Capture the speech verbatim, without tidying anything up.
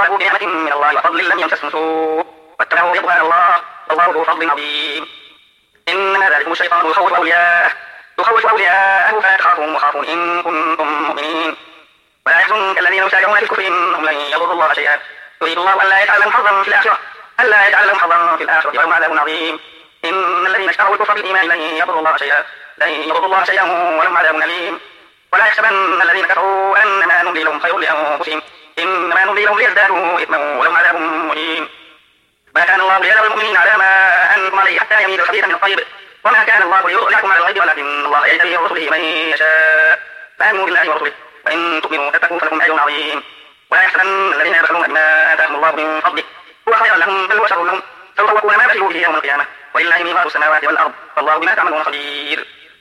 انقلبوا بنعمة من الله وفضل لم يمسسهم سوء واتبعوا رضوان الله والله ذو فضل عظيم. إنما ذلكم الشيطان يخوف أولياءه يخوف أولياءه فلا تخافوهم وخافون إن كنتم مؤمنين. ولا يحزنك الذين يسارعون في الكفر إنهم لن يضروا الله شيئا يريد الله ألا يجعل لهم حظا في الآخرة ألا يجعل لهم حظا في الآخرة ولهم عذاب عظيم. إن الذين اشتروا الكفر بالإيمان لن يضروا الله شيئا لن يضروا الله شيئا ولهم عذاب أليم. ولا يحسبن الذين كفروا أنما نملي لهم خير لأنفسهم إنما نملي لهم ليزدادوا إثما ولهم عذاب مهين. ما كان الله ليذر المؤمنين على ما أنتم عليه حتى يميز الخبيث من الطيب وما كان الله ليطلعكم على الغيب ولكن الله يجتبي من رسله من يشاء فآمنوا بالله ورسله وإن تؤمنوا وتتقوا فلكم أجر عظيم. ولا يحسبن الذين يبخلون بما آتاهم الله من فضله هو خير لهم بل هو شر لهم سيطوقون ما بخلوا به يوم القيامة ولله ميراث السماوات والأرض والله بما تعملون خبير.